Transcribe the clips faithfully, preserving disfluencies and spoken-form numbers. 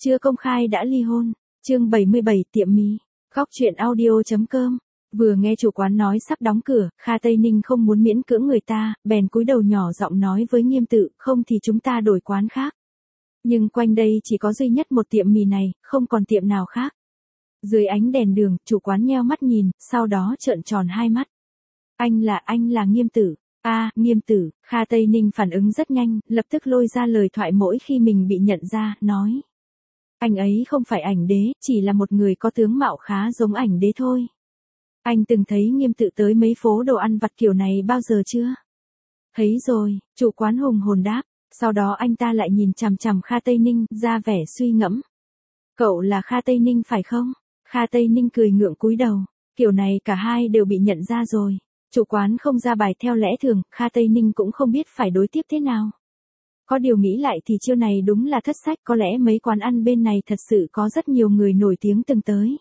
chưa công khai đã ly hôn. Chương bảy mươi bảy tiệm mì. Góc truyện audio.com. Vừa nghe chủ quán nói sắp đóng cửa, Kha Tây Ninh không muốn miễn cưỡng người ta, bèn cúi đầu nhỏ giọng nói với Nghiêm Tự, không thì chúng ta đổi quán khác. Nhưng quanh đây chỉ có duy nhất một tiệm mì này, không còn tiệm nào khác. Dưới ánh đèn đường, chủ quán nheo mắt nhìn, sau đó trợn tròn hai mắt. Anh là, anh là Nghiêm Tử. A, à, Nghiêm Tử. Kha Tây Ninh phản ứng rất nhanh, lập tức lôi ra lời thoại mỗi khi mình bị nhận ra, nói. Anh ấy không phải ảnh đế, chỉ là một người có tướng mạo khá giống ảnh đế thôi. Anh từng thấy Nghiêm Tự tới mấy phố đồ ăn vặt kiểu này bao giờ chưa? Thấy rồi, chủ quán hùng hồn đáp. Sau đó anh ta lại nhìn chằm chằm Kha Tây Ninh, ra vẻ suy ngẫm. Cậu là Kha Tây Ninh phải không? Kha Tây Ninh cười ngượng cúi đầu. Kiểu này cả hai đều bị nhận ra rồi. Chủ quán không ra bài theo lẽ thường, Kha Tây Ninh cũng không biết phải đối tiếp thế nào. Có điều nghĩ lại thì chiêu này đúng là thất sách, có lẽ mấy quán ăn bên này thật sự có rất nhiều người nổi tiếng từng tới.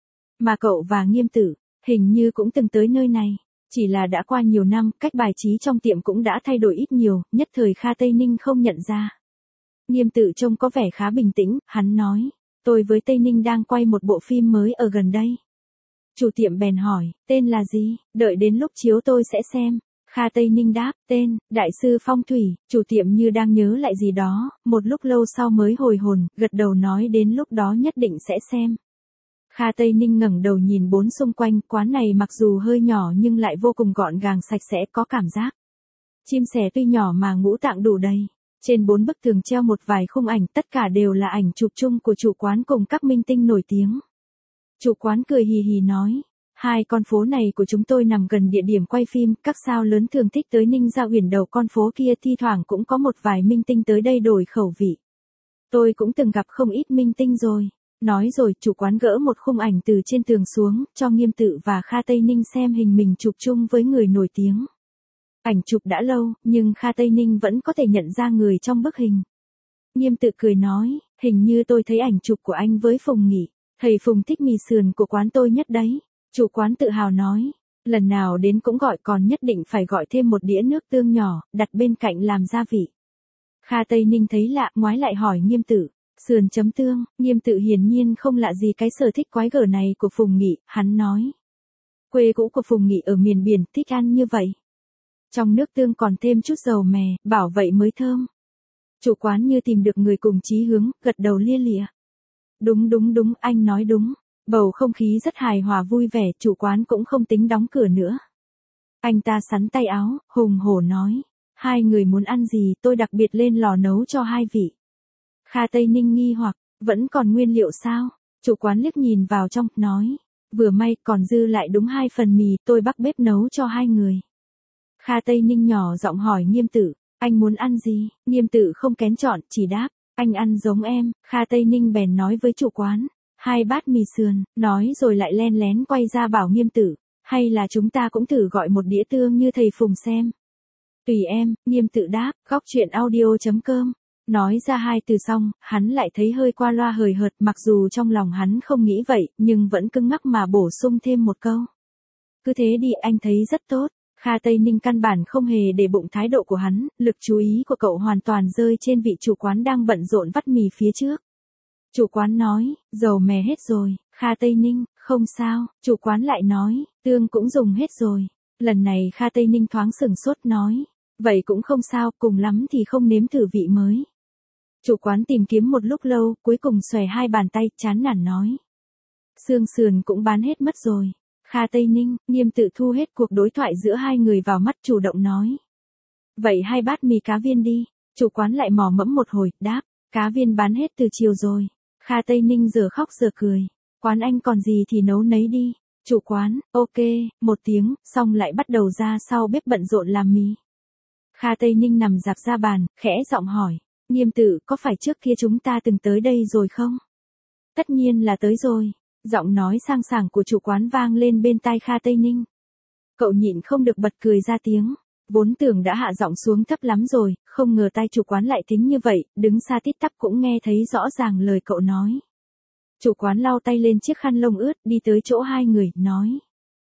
Mà cậu và Nghiêm Tử, hình như cũng từng tới nơi này. Chỉ là đã qua nhiều năm, cách bài trí trong tiệm cũng đã thay đổi ít nhiều, nhất thời Kha Tây Ninh không nhận ra. Nghiêm Tự trông có vẻ khá bình tĩnh, hắn nói, tôi với Tây Ninh đang quay một bộ phim mới ở gần đây. Chủ tiệm bèn hỏi, tên là gì, đợi đến lúc chiếu tôi sẽ xem. Kha Tây Ninh đáp, tên, Đại sư Phong Thủy. Chủ tiệm như đang nhớ lại gì đó, một lúc lâu sau mới hồi hồn, gật đầu nói đến lúc đó nhất định sẽ xem. Kha Tây Ninh ngẩng đầu nhìn bốn xung quanh, quán này mặc dù hơi nhỏ nhưng lại vô cùng gọn gàng sạch sẽ, có cảm giác. Chim sẻ tuy nhỏ mà ngũ tạng đủ đầy. Trên bốn bức tường treo một vài khung ảnh, tất cả đều là ảnh chụp chung của chủ quán cùng các minh tinh nổi tiếng. Chủ quán cười hì hì nói, hai con phố này của chúng tôi nằm gần địa điểm quay phim, các sao lớn thường thích tới Ninh Gia Uyển đầu con phố kia, thi thoảng cũng có một vài minh tinh tới đây đổi khẩu vị. Tôi cũng từng gặp không ít minh tinh rồi. Nói rồi, chủ quán gỡ một khung ảnh từ trên tường xuống, cho Nghiêm Tự và Kha Tây Ninh xem hình mình chụp chung với người nổi tiếng. Ảnh chụp đã lâu, nhưng Kha Tây Ninh vẫn có thể nhận ra người trong bức hình. Nghiêm Tự cười nói, hình như tôi thấy ảnh chụp của anh với Phùng Nghị, thầy Phùng thích mì sườn của quán tôi nhất đấy. Chủ quán tự hào nói, lần nào đến cũng gọi, còn nhất định phải gọi thêm một đĩa nước tương nhỏ, đặt bên cạnh làm gia vị. Kha Tây Ninh thấy lạ, ngoái lại hỏi Nghiêm Tự. Sườn chấm tương. Nghiêm Tự hiển nhiên không lạ gì cái sở thích quái gở này của Phùng Nghị, hắn nói. Quê cũ của Phùng Nghị ở miền biển, thích ăn như vậy. Trong nước tương còn thêm chút dầu mè, bảo vậy mới thơm. Chủ quán như tìm được người cùng chí hướng, gật đầu lia lịa. Đúng đúng đúng, anh nói đúng. Bầu không khí rất hài hòa vui vẻ, chủ quán cũng không tính đóng cửa nữa. Anh ta xắn tay áo, hùng hổ nói. Hai người muốn ăn gì, tôi đặc biệt lên lò nấu cho hai vị. Kha Tây Ninh nghi hoặc, vẫn còn nguyên liệu sao? Chủ quán liếc nhìn vào trong, nói. Vừa may, còn dư lại đúng hai phần mì, tôi bắt bếp nấu cho hai người. Kha Tây Ninh nhỏ giọng hỏi Nghiêm Tự, anh muốn ăn gì? Nghiêm Tự không kén chọn, chỉ đáp, anh ăn giống em. Kha Tây Ninh bèn nói với chủ quán, hai bát mì sườn, nói rồi lại len lén quay ra bảo Nghiêm Tự, hay là chúng ta cũng thử gọi một đĩa tương như thầy Phùng xem. Tùy em, Nghiêm Tự đáp, góc truyện audio.com. Nói ra hai từ xong, hắn lại thấy hơi qua loa hời hợt, mặc dù trong lòng hắn không nghĩ vậy, nhưng vẫn cứng ngắc mà bổ sung thêm một câu. Cứ thế đi, anh thấy rất tốt. Kha Tây Ninh căn bản không hề để bụng thái độ của hắn, lực chú ý của cậu hoàn toàn rơi trên vị chủ quán đang bận rộn vắt mì phía trước. Chủ quán nói, dầu mè hết rồi. Kha Tây Ninh, không sao. Chủ quán lại nói, tương cũng dùng hết rồi. Lần này Kha Tây Ninh thoáng sửng sốt nói, vậy cũng không sao, cùng lắm thì không nếm thử vị mới. Chủ quán tìm kiếm một lúc lâu, cuối cùng xòe hai bàn tay, chán nản nói. Xương sườn cũng bán hết mất rồi. Kha Tây Ninh, Nghiêm Tự thu hết cuộc đối thoại giữa hai người vào mắt, chủ động nói. Vậy hai bát mì cá viên đi. Chủ quán lại mò mẫm một hồi, đáp, cá viên bán hết từ chiều rồi. Kha Tây Ninh giờ khóc giờ cười. Quán anh còn gì thì nấu nấy đi. Chủ quán, ok, một tiếng, xong lại bắt đầu ra sau bếp bận rộn làm mì. Kha Tây Ninh nằm dạp ra bàn, khẽ giọng hỏi. Nghiêm Tự, có phải trước kia chúng ta từng tới đây rồi không? Tất nhiên là tới rồi. Giọng nói sang sảng của chủ quán vang lên bên tai Kha Tây Ninh. Cậu nhịn không được bật cười ra tiếng. Vốn tưởng đã hạ giọng xuống thấp lắm rồi, không ngờ tai chủ quán lại thính như vậy, đứng xa tít tắp cũng nghe thấy rõ ràng lời cậu nói. Chủ quán lau tay lên chiếc khăn lông ướt, đi tới chỗ hai người, nói.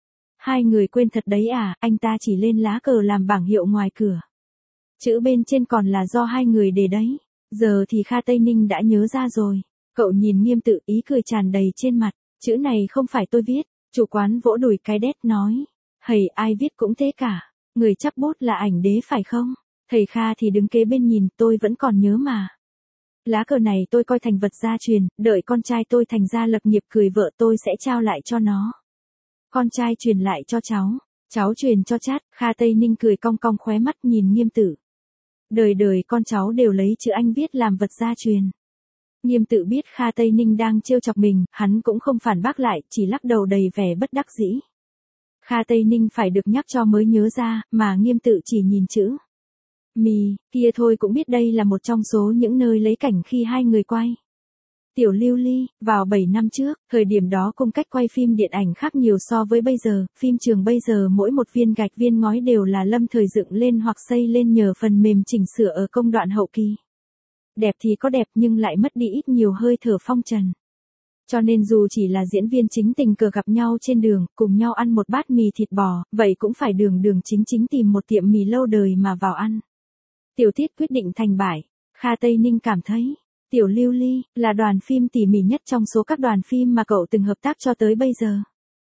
Hai người quên thật đấy à, anh ta chỉ lên lá cờ làm bảng hiệu ngoài cửa. Chữ bên trên còn là do hai người để đấy. Giờ thì Kha Tây Ninh đã nhớ ra rồi. Cậu nhìn Nghiêm Tự, ý cười tràn đầy trên mặt, chữ này không phải tôi viết. Chủ quán vỗ đùi cái đét nói, hầy ai viết cũng thế cả, người chắp bút là ảnh đế phải không? Thầy Kha thì đứng kế bên nhìn, tôi vẫn còn nhớ mà. Lá cờ này tôi coi thành vật gia truyền, đợi con trai tôi thành gia lập nghiệp cưới vợ tôi sẽ trao lại cho nó. Con trai truyền lại cho cháu, cháu truyền cho chát. Kha Tây Ninh cười cong cong khóe mắt nhìn Nghiêm Tự. Đời đời con cháu đều lấy chữ anh viết làm vật gia truyền. Nghiêm Tự biết Kha Tây Ninh đang trêu chọc mình, hắn cũng không phản bác lại, chỉ lắc đầu đầy vẻ bất đắc dĩ. Kha Tây Ninh phải được nhắc cho mới nhớ ra, mà Nghiêm Tự chỉ nhìn chữ mì, kia thôi cũng biết đây là một trong số những nơi lấy cảnh khi hai người quay. Tiểu Lưu Ly, vào bảy năm trước, thời điểm đó cung cách quay phim điện ảnh khác nhiều so với bây giờ, phim trường bây giờ mỗi một viên gạch viên ngói đều là lâm thời dựng lên hoặc xây lên nhờ phần mềm chỉnh sửa ở công đoạn hậu kỳ. Đẹp thì có đẹp nhưng lại mất đi ít nhiều hơi thở phong trần. Cho nên dù chỉ là diễn viên chính tình cờ gặp nhau trên đường, cùng nhau ăn một bát mì thịt bò, vậy cũng phải đường đường chính chính tìm một tiệm mì lâu đời mà vào ăn. Tiểu tiết quyết định thành bại, Kha Tây Ninh cảm thấy, Tiểu Lưu Ly, là đoàn phim tỉ mỉ nhất trong số các đoàn phim mà cậu từng hợp tác cho tới bây giờ.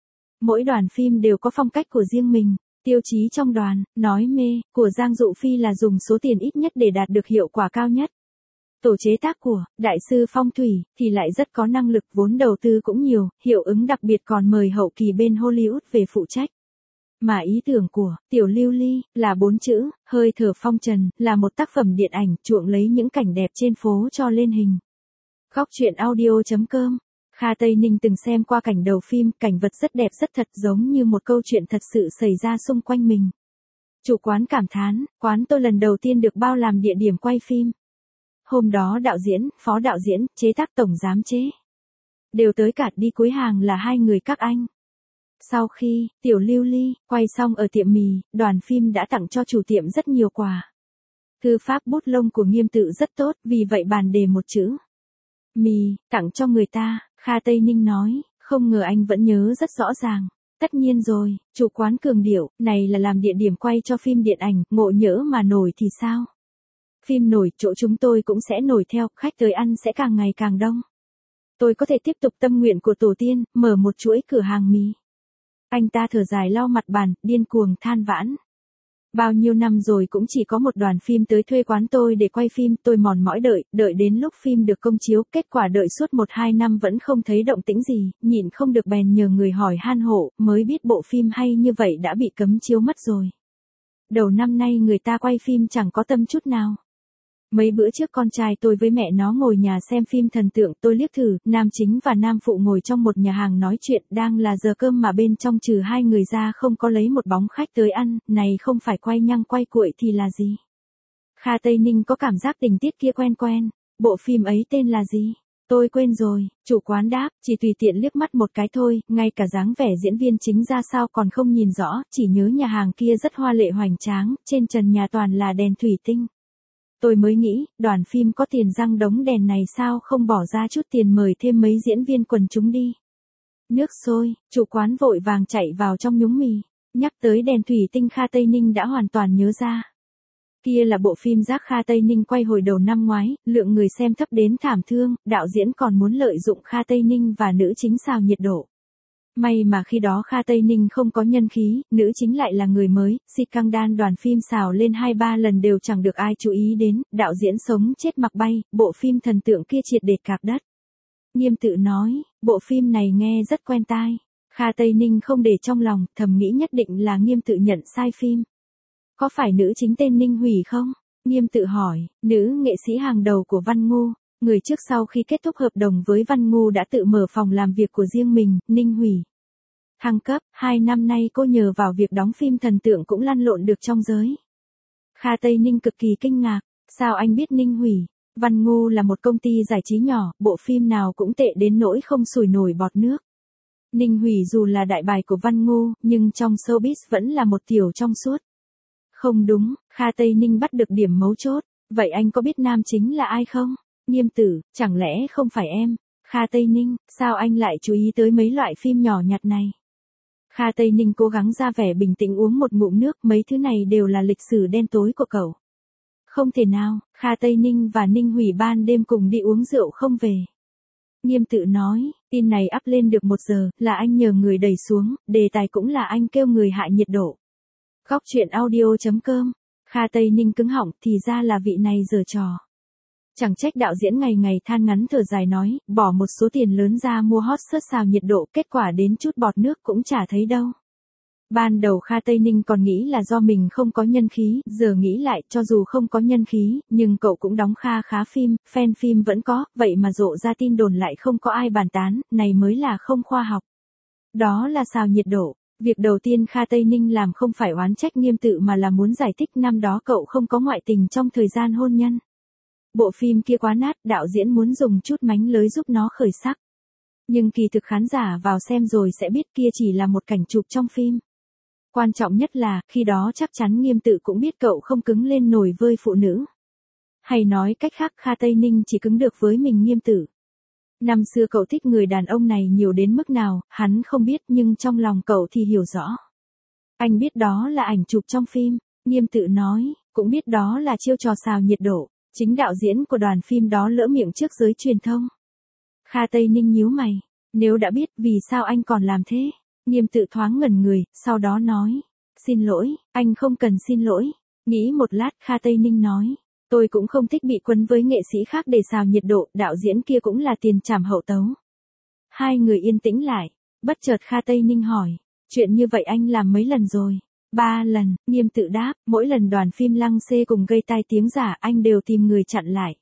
Mỗi đoàn phim đều có phong cách của riêng mình, tiêu chí trong đoàn, nói mê, của Giang Dụ Phi là dùng số tiền ít nhất để đạt được hiệu quả cao nhất. Tổ chế tác của Đại sư Phong Thủy thì lại rất có năng lực, vốn đầu tư cũng nhiều, hiệu ứng đặc biệt còn mời hậu kỳ bên Hollywood về phụ trách. Mà ý tưởng của Tiểu Lưu Ly là bốn chữ, hơi thở phong trần, là một tác phẩm điện ảnh chuộng lấy những cảnh đẹp trên phố cho lên hình. Góc truyện audio chấm com. Kha Tây Ninh từng xem qua cảnh đầu phim, cảnh vật rất đẹp rất thật, giống như một câu chuyện thật sự xảy ra xung quanh mình. Chủ quán cảm thán, quán tôi lần đầu tiên được bao làm địa điểm quay phim. Hôm đó đạo diễn, phó đạo diễn, chế tác tổng giám chế đều tới cả, đi cuối hàng là hai người các anh. Sau khi Tiểu Lưu Ly quay xong ở tiệm mì, đoàn phim đã tặng cho chủ tiệm rất nhiều quà. Thư pháp bút lông của Nghiêm Tự rất tốt, vì vậy bàn đề một chữ mì tặng cho người ta. Kha Tây Ninh nói, không ngờ anh vẫn nhớ rất rõ ràng. Tất nhiên rồi, chủ quán cường điệu, này là làm địa điểm quay cho phim điện ảnh, ngộ nhỡ mà nổi thì sao? Phim nổi, chỗ chúng tôi cũng sẽ nổi theo, khách tới ăn sẽ càng ngày càng đông. Tôi có thể tiếp tục tâm nguyện của tổ tiên, mở một chuỗi cửa hàng mì. Anh ta thở dài lau mặt bàn, điên cuồng than vãn. Bao nhiêu năm rồi cũng chỉ có một đoàn phim tới thuê quán tôi để quay phim, tôi mòn mỏi đợi, đợi đến lúc phim được công chiếu, kết quả đợi suốt một hai năm vẫn không thấy động tĩnh gì, nhịn không được bèn nhờ người hỏi han hộ, mới biết bộ phim hay như vậy đã bị cấm chiếu mất rồi. Đầu năm nay người ta quay phim chẳng có tâm chút nào. Mấy bữa trước con trai tôi với mẹ nó ngồi nhà xem phim thần tượng, tôi liếc thử, nam chính và nam phụ ngồi trong một nhà hàng nói chuyện, đang là giờ cơm mà bên trong trừ hai người ra không có lấy một bóng khách tới ăn, này không phải quay nhăng quay cuội thì là gì? Kha Tây Ninh có cảm giác tình tiết kia quen quen, bộ phim ấy tên là gì? Tôi quên rồi, chủ quán đáp, chỉ tùy tiện liếc mắt một cái thôi, ngay cả dáng vẻ diễn viên chính ra sao còn không nhìn rõ, chỉ nhớ nhà hàng kia rất hoa lệ hoành tráng, trên trần nhà toàn là đèn thủy tinh. Tôi mới nghĩ, đoàn phim có tiền răng đống đèn này sao không bỏ ra chút tiền mời thêm mấy diễn viên quần chúng đi. Nước sôi, chủ quán vội vàng chạy vào trong nhúng mì. Nhắc tới đèn thủy tinh, Kha Tây Ninh đã hoàn toàn nhớ ra. Kia là bộ phim Giác Kha Tây Ninh quay hồi đầu năm ngoái, lượng người xem thấp đến thảm thương, đạo diễn còn muốn lợi dụng Kha Tây Ninh và nữ chính xào nhiệt độ. May mà khi đó Kha Tây Ninh không có nhân khí, nữ chính lại là người mới, si căng đan đoàn phim xào lên hai ba lần đều chẳng được ai chú ý đến, đạo diễn sống chết mặc bay, bộ phim thần tượng kia triệt để cạc đất. Nghiêm Tự nói, bộ phim này nghe rất quen tai. Kha Tây Ninh không để trong lòng, thầm nghĩ nhất định là Nghiêm Tự nhận sai phim. Có phải nữ chính tên Ninh Hủy không? Nghiêm Tự hỏi, nữ nghệ sĩ hàng đầu của Văn Ngu. Người trước sau khi kết thúc hợp đồng với Văn Ngu đã tự mở phòng làm việc của riêng mình, Ninh Hủy. Thăng cấp, hai năm nay cô nhờ vào việc đóng phim thần tượng cũng lăn lộn được trong giới. Kha Tây Ninh cực kỳ kinh ngạc, sao anh biết Ninh Hủy? Văn Ngu là một công ty giải trí nhỏ, bộ phim nào cũng tệ đến nỗi không sủi nổi bọt nước. Ninh Hủy dù là đại bài của Văn Ngu, nhưng trong showbiz vẫn là một tiểu trong suốt. Không đúng, Kha Tây Ninh bắt được điểm mấu chốt, vậy anh có biết nam chính là ai không? Nghiêm Tử, chẳng lẽ không phải em? Kha Tây Ninh, sao anh lại chú ý tới mấy loại phim nhỏ nhặt này? Kha Tây Ninh cố gắng ra vẻ bình tĩnh uống một ngụm nước, mấy thứ này đều là lịch sử đen tối của cậu. Không thể nào, Kha Tây Ninh và Ninh Hủy ban đêm cùng đi uống rượu không về. Nghiêm Tự nói, tin này up lên được một giờ, là anh nhờ người đẩy xuống, đề tài cũng là anh kêu người hạ nhiệt độ. Góc truyện audio.com. Kha Tây Ninh cứng họng, thì ra là vị này giở trò. Chẳng trách đạo diễn ngày ngày than ngắn thở dài nói, bỏ một số tiền lớn ra mua hot search xào nhiệt độ, kết quả đến chút bọt nước cũng chả thấy đâu. Ban đầu Kha Tây Ninh còn nghĩ là do mình không có nhân khí, giờ nghĩ lại, cho dù không có nhân khí, nhưng cậu cũng đóng kha khá phim, fan phim vẫn có, vậy mà rộ ra tin đồn lại không có ai bàn tán, này mới là không khoa học. Đó là xào nhiệt độ. Việc đầu tiên Kha Tây Ninh làm không phải oán trách Nghiêm Tự mà là muốn giải thích năm đó cậu không có ngoại tình trong thời gian hôn nhân. Bộ phim kia quá nát, đạo diễn muốn dùng chút mánh lới giúp nó khởi sắc. Nhưng kỳ thực khán giả vào xem rồi sẽ biết kia chỉ là một cảnh chụp trong phim. Quan trọng nhất là, khi đó chắc chắn Nghiêm Tự cũng biết cậu không cứng lên nổi với phụ nữ. Hay nói cách khác, Kha Tây Ninh chỉ cứng được với mình Nghiêm Tự. Năm xưa cậu thích người đàn ông này nhiều đến mức nào, hắn không biết nhưng trong lòng cậu thì hiểu rõ. Anh biết đó là ảnh chụp trong phim, Nghiêm Tự nói, cũng biết đó là chiêu trò xào nhiệt độ, chính đạo diễn của đoàn phim đó lỡ miệng trước giới truyền thông. Kha Tây Ninh nhíu mày, nếu đã biết vì sao anh còn làm thế? Nghiêm Tự thoáng ngẩn người, sau đó nói, xin lỗi, anh không cần xin lỗi. Nghĩ một lát Kha Tây Ninh nói, tôi cũng không thích bị quấn với nghệ sĩ khác để xào nhiệt độ, đạo diễn kia cũng là tiền trảm hậu tấu. Hai người yên tĩnh lại, bất chợt Kha Tây Ninh hỏi, chuyện như vậy anh làm mấy lần rồi? Ba lần, Nghiêm Tự đáp, mỗi lần đoàn phim lăng xê cùng gây tai tiếng giả anh đều tìm người chặn lại.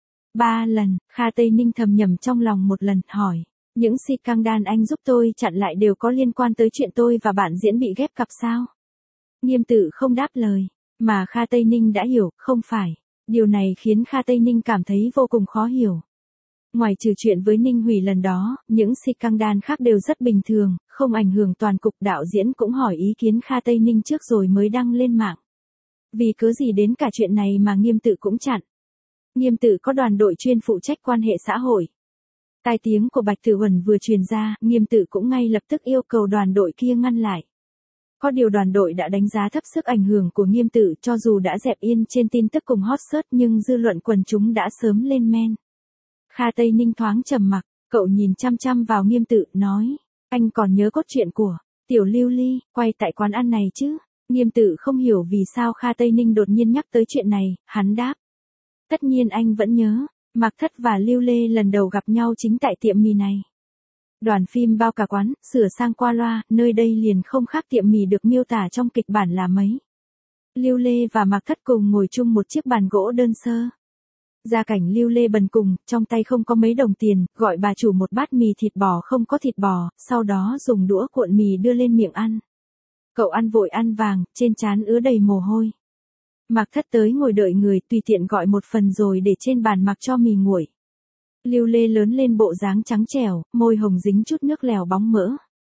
Ba lần, Kha Tây Ninh thầm nhầm trong lòng một lần, hỏi, những si căng đan anh giúp tôi chặn lại đều có liên quan tới chuyện tôi và bạn diễn bị ghép cặp sao? Nghiêm Tự không đáp lời, mà Kha Tây Ninh đã hiểu, không phải. Điều này khiến Kha Tây Ninh cảm thấy vô cùng khó hiểu. Ngoài trừ chuyện với Ninh Hủy lần đó, những si căng đan khác đều rất bình thường, không ảnh hưởng toàn cục. Đạo diễn cũng hỏi ý kiến Kha Tây Ninh trước rồi mới đăng lên mạng. Vì cớ gì đến cả chuyện này mà Nghiêm Tự cũng chặn. Nghiêm Tự có đoàn đội chuyên phụ trách quan hệ xã hội. Tai tiếng của Bạch Tử Huẩn vừa truyền ra, Nghiêm Tự cũng ngay lập tức yêu cầu đoàn đội kia ngăn lại. Có điều đoàn đội đã đánh giá thấp sức ảnh hưởng của Nghiêm Tự, cho dù đã dẹp yên trên tin tức cùng hot search nhưng dư luận quần chúng đã sớm lên men. Kha Tây Ninh thoáng trầm mặc, cậu nhìn chăm chăm vào Nghiêm Tự, nói, anh còn nhớ cốt truyện của Tiểu Lưu Ly quay tại quán ăn này chứ? Nghiêm Tự không hiểu vì sao Kha Tây Ninh đột nhiên nhắc tới chuyện này, hắn đáp. Tất nhiên anh vẫn nhớ, Mạc Thất và Lưu Lê lần đầu gặp nhau chính tại tiệm mì này. Đoàn phim bao cả quán, sửa sang qua loa, nơi đây liền không khác tiệm mì được miêu tả trong kịch bản là mấy. Lưu Lê và Mạc Thất cùng ngồi chung một chiếc bàn gỗ đơn sơ. Gia cảnh Lưu Lê bần cùng, trong tay không có mấy đồng tiền, gọi bà chủ một bát mì thịt bò không có thịt bò, sau đó dùng đũa cuộn mì đưa lên miệng ăn. Cậu ăn vội ăn vàng, trên trán ứa đầy mồ hôi. Mạc Thất tới ngồi đợi người, tùy tiện gọi một phần rồi để trên bàn mặc cho mì nguội. Lưu Lê lớn lên bộ dáng trắng trẻo, môi hồng dính chút nước lèo bóng mỡ.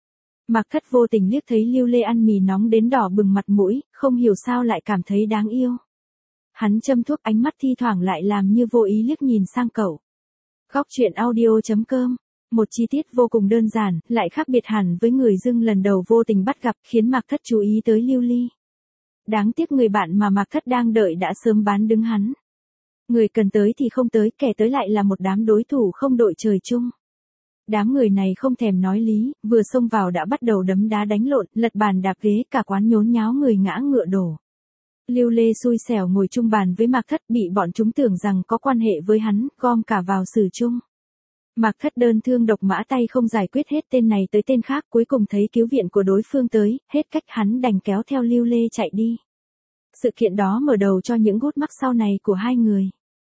Mạc Thất vô tình liếc thấy Lưu Lê ăn mì nóng đến đỏ bừng mặt mũi, không hiểu sao lại cảm thấy đáng yêu. Hắn châm thuốc, ánh mắt thi thoảng lại làm như vô ý liếc nhìn sang cậu. Góc truyện audio.com. Một chi tiết vô cùng đơn giản, lại khác biệt hẳn với người dưng lần đầu vô tình bắt gặp, khiến Mạc Thất chú ý tới Lưu Ly. Đáng tiếc người bạn mà Mạc Thất đang đợi đã sớm bán đứng hắn. Người cần tới thì không tới, kẻ tới lại là một đám đối thủ không đội trời chung. Đám người này không thèm nói lý, vừa xông vào đã bắt đầu đấm đá đánh lộn, lật bàn đạp ghế, cả quán nhốn nháo người ngã ngựa đổ. Lưu Lê xui xẻo ngồi chung bàn với Mạc Thất, bị bọn chúng tưởng rằng có quan hệ với hắn, gom cả vào xử chung. Mạc Thất đơn thương độc mã, tay không giải quyết hết tên này tới tên khác, cuối cùng thấy cứu viện của đối phương tới, hết cách hắn đành kéo theo Lưu Lê chạy đi. Sự kiện đó mở đầu cho những gút mắc sau này của hai người.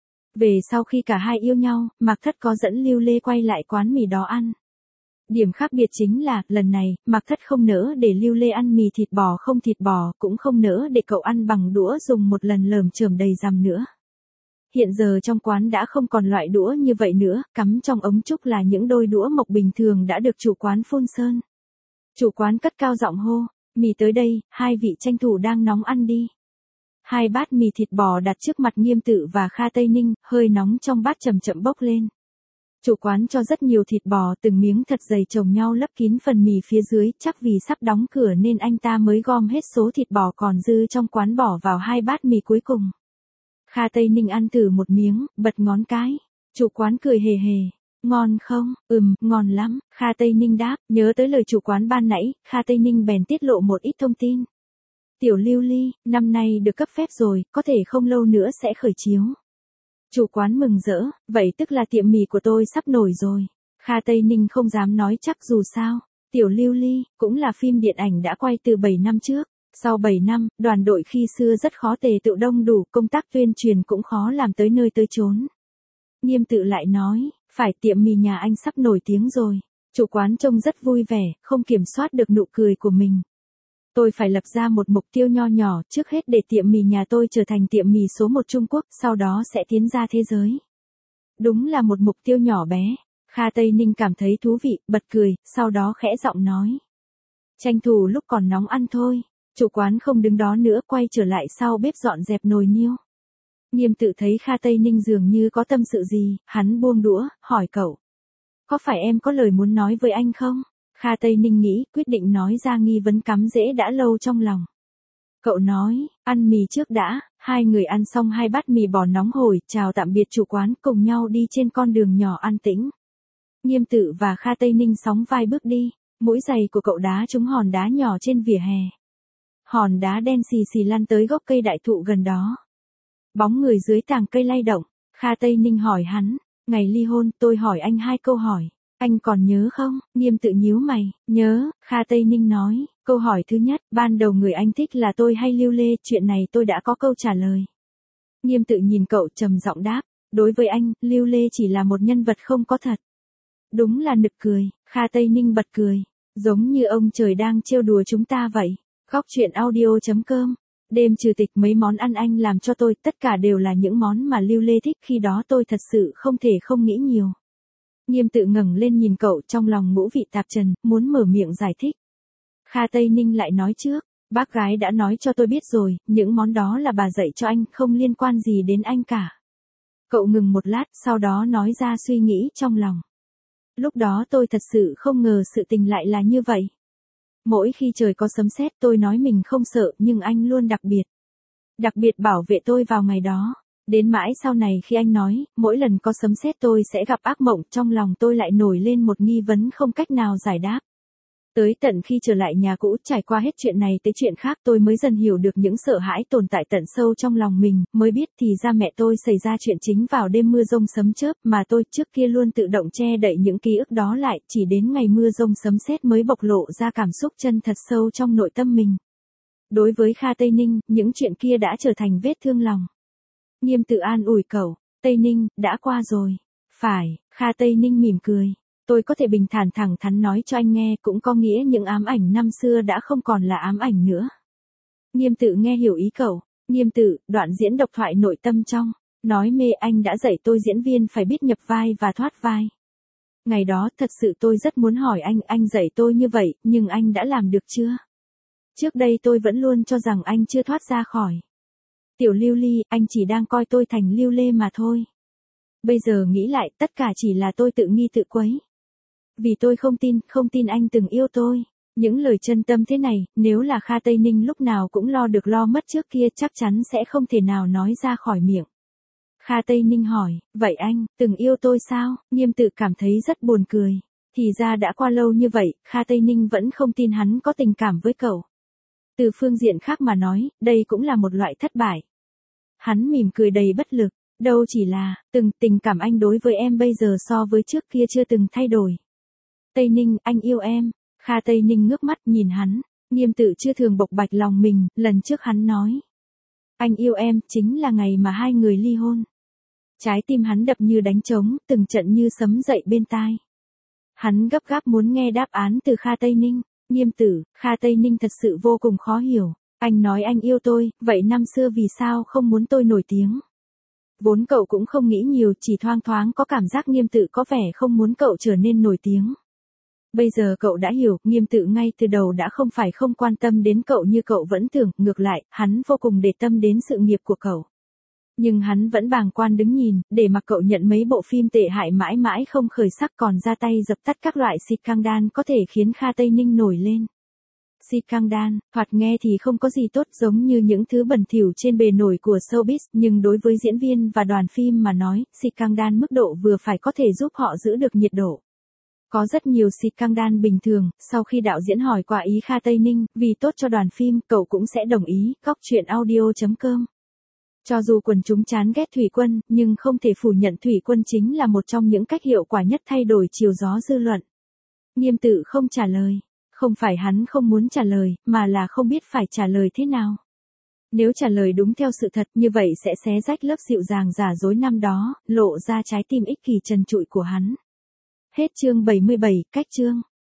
Về sau khi cả hai yêu nhau, Mạc Thất có dẫn Lưu Lê quay lại quán mì đó ăn. Điểm khác biệt chính là, lần này, Mạc Thất không nỡ để Lưu Lê ăn mì thịt bò không thịt bò, cũng không nỡ để cậu ăn bằng đũa dùng một lần lởm chởm đầy dằm nữa. Hiện giờ trong quán đã không còn loại đũa như vậy nữa, cắm trong ống trúc là những đôi đũa mộc bình thường đã được chủ quán phun sơn. Chủ quán cất cao giọng hô, mì tới đây, hai vị tranh thủ đang nóng ăn đi. Hai bát mì thịt bò đặt trước mặt Nghiêm Tự và Kha Tây Ninh, hơi nóng trong bát chậm chậm bốc lên. Chủ quán cho rất nhiều thịt bò, từng miếng thật dày chồng nhau lấp kín phần mì phía dưới, chắc vì sắp đóng cửa nên anh ta mới gom hết số thịt bò còn dư trong quán bỏ vào hai bát mì cuối cùng. Kha Tây Ninh ăn thử một miếng, bật ngón cái. Chủ quán cười hề hề. Ngon không? Ừm, ngon lắm, Kha Tây Ninh đáp, nhớ tới lời chủ quán ban nãy, Kha Tây Ninh bèn tiết lộ một ít thông tin. Tiểu Lưu Ly, năm nay được cấp phép rồi, có thể không lâu nữa sẽ khởi chiếu. Chủ quán mừng rỡ, vậy tức là tiệm mì của tôi sắp nổi rồi. Kha Tây Ninh không dám nói chắc dù sao. Tiểu Lưu Ly, cũng là phim điện ảnh đã quay từ bảy năm trước. Sau bảy năm, đoàn đội khi xưa rất khó tề tựu đông đủ, công tác tuyên truyền cũng khó làm tới nơi tới chốn. Nghiêm Tự lại nói, phải tiệm mì nhà anh sắp nổi tiếng rồi. Chủ quán trông rất vui vẻ, không kiểm soát được nụ cười của mình. Tôi phải lập ra một mục tiêu nho nhỏ, trước hết để tiệm mì nhà tôi trở thành tiệm mì số một Trung Quốc, sau đó sẽ tiến ra thế giới. Đúng là một mục tiêu nhỏ bé. Kha Tây Ninh cảm thấy thú vị, bật cười, sau đó khẽ giọng nói. Tranh thủ lúc còn nóng ăn thôi. Chủ quán không đứng đó nữa, quay trở lại sau bếp dọn dẹp nồi niêu. Nghiêm Tự thấy Kha Tây Ninh dường như có tâm sự gì, hắn buông đũa, hỏi cậu. Có phải em có lời muốn nói với anh không? Kha Tây Ninh nghĩ, quyết định nói ra nghi vấn cắm rễ đã lâu trong lòng. Cậu nói, ăn mì trước đã, hai người ăn xong hai bát mì bò nóng hổi, chào tạm biệt chủ quán, cùng nhau đi trên con đường nhỏ an tĩnh. Nghiêm Tự và Kha Tây Ninh sóng vai bước đi, mũi giày của cậu đá trúng hòn đá nhỏ trên vỉa hè. Hòn đá đen xì xì lăn tới gốc cây đại thụ gần đó. Bóng người dưới tàng cây lay động, Kha Tây Ninh hỏi hắn, ngày ly hôn, tôi hỏi anh hai câu hỏi, anh còn nhớ không? Nghiêm Tự nhíu mày, nhớ, Kha Tây Ninh nói, câu hỏi thứ nhất, ban đầu người anh thích là tôi hay Lưu Lê, chuyện này tôi đã có câu trả lời. Nghiêm Tự nhìn cậu trầm giọng đáp, đối với anh, Lưu Lê chỉ là một nhân vật không có thật. Đúng là nực cười, Kha Tây Ninh bật cười, giống như ông trời đang trêu đùa chúng ta vậy. Góc truyện audio chấm com. Đêm trừ tịch mấy món ăn anh làm cho tôi, tất cả đều là những món mà Lưu Lê thích, khi đó tôi thật sự không thể không nghĩ nhiều. Nghiêm Tự ngẩng lên nhìn cậu, trong lòng ngũ vị tạp trần, muốn mở miệng giải thích. Kha Tây Ninh lại nói trước, bác gái đã nói cho tôi biết rồi, những món đó là bà dạy cho anh, không liên quan gì đến anh cả. Cậu ngừng một lát, sau đó nói ra suy nghĩ trong lòng. Lúc đó tôi thật sự không ngờ sự tình lại là như vậy. Mỗi khi trời có sấm sét tôi nói mình không sợ, nhưng anh luôn đặc biệt. Đặc biệt bảo vệ tôi vào ngày đó. Đến mãi sau này khi anh nói, mỗi lần có sấm sét tôi sẽ gặp ác mộng, trong lòng tôi lại nổi lên một nghi vấn không cách nào giải đáp. Tới tận khi trở lại nhà cũ, trải qua hết chuyện này tới chuyện khác, tôi mới dần hiểu được những sợ hãi tồn tại tận sâu trong lòng mình, mới biết thì ra mẹ tôi xảy ra chuyện chính vào đêm mưa rông sấm chớp, mà tôi trước kia luôn tự động che đậy những ký ức đó lại, chỉ đến ngày mưa rông sấm sét mới bộc lộ ra cảm xúc chân thật sâu trong nội tâm mình. Đối với Kha Tây Ninh, những chuyện kia đã trở thành vết thương lòng. Nghiêm Tự an ủi cậu, Tây Ninh, đã qua rồi. Phải, Kha Tây Ninh mỉm cười. Tôi có thể bình thản thẳng thắn nói cho anh nghe, cũng có nghĩa những ám ảnh năm xưa đã không còn là ám ảnh nữa. Nghiêm Tự nghe hiểu ý cậu. Nghiêm Tự, đoạn diễn độc thoại nội tâm trong. Nói mê anh đã dạy tôi diễn viên phải biết nhập vai và thoát vai. Ngày đó thật sự tôi rất muốn hỏi anh, anh dạy tôi như vậy, nhưng anh đã làm được chưa? Trước đây tôi vẫn luôn cho rằng anh chưa thoát ra khỏi. Tiểu Lưu Ly, anh chỉ đang coi tôi thành Lưu Lê mà thôi. Bây giờ nghĩ lại, tất cả chỉ là tôi tự nghi tự quấy. Vì tôi không tin, không tin anh từng yêu tôi. Những lời chân tâm thế này, nếu là Kha Tây Ninh lúc nào cũng lo được lo mất trước kia, chắc chắn sẽ không thể nào nói ra khỏi miệng. Kha Tây Ninh hỏi, vậy anh, từng yêu tôi sao? Nghiêm Tự cảm thấy rất buồn cười. Thì ra đã qua lâu như vậy, Kha Tây Ninh vẫn không tin hắn có tình cảm với cậu. Từ phương diện khác mà nói, đây cũng là một loại thất bại. Hắn mỉm cười đầy bất lực, đâu chỉ là, từng tình cảm anh đối với em bây giờ so với trước kia chưa từng thay đổi. Tây Ninh, anh yêu em. Kha Tây Ninh ngước mắt nhìn hắn, Nghiêm Tự chưa thường bộc bạch lòng mình, lần trước hắn nói. Anh yêu em, chính là ngày mà hai người ly hôn. Trái tim hắn đập như đánh trống, từng trận như sấm dậy bên tai. Hắn gấp gáp muốn nghe đáp án từ Kha Tây Ninh. Nghiêm Tự, Kha Tây Ninh thật sự vô cùng khó hiểu. Anh nói anh yêu tôi, vậy năm xưa vì sao không muốn tôi nổi tiếng? Vốn cậu cũng không nghĩ nhiều, chỉ thoang thoáng có cảm giác Nghiêm Tự có vẻ không muốn cậu trở nên nổi tiếng. Bây giờ cậu đã hiểu, Nghiêm Tự ngay từ đầu đã không phải không quan tâm đến cậu như cậu vẫn tưởng, ngược lại, hắn vô cùng để tâm đến sự nghiệp của cậu. Nhưng hắn vẫn bàng quan đứng nhìn, để mặc cậu nhận mấy bộ phim tệ hại mãi mãi không khởi sắc, còn ra tay dập tắt các loại scandal có thể khiến Kha Tây Ninh nổi lên. Scandal, thoạt nghe thì không có gì tốt giống như những thứ bẩn thỉu trên bề nổi của showbiz, nhưng đối với diễn viên và đoàn phim mà nói, Scandal mức độ vừa phải có thể giúp họ giữ được nhiệt độ. Có rất nhiều Scandal bình thường, sau khi đạo diễn hỏi qua ý Kha Tây Ninh, vì tốt cho đoàn phim, cậu cũng sẽ đồng ý, góc chuyện audio chấm com. Cho dù quần chúng chán ghét Thủy Quân, nhưng không thể phủ nhận Thủy Quân chính là một trong những cách hiệu quả nhất thay đổi chiều gió dư luận. Nghiêm Tự không trả lời. Không phải hắn không muốn trả lời, mà là không biết phải trả lời thế nào. Nếu trả lời đúng theo sự thật như vậy sẽ xé rách lớp dịu dàng giả dối năm đó, lộ ra trái tim ích kỷ trần trụi của hắn. Hết chương bảy mươi bảy, cách chương.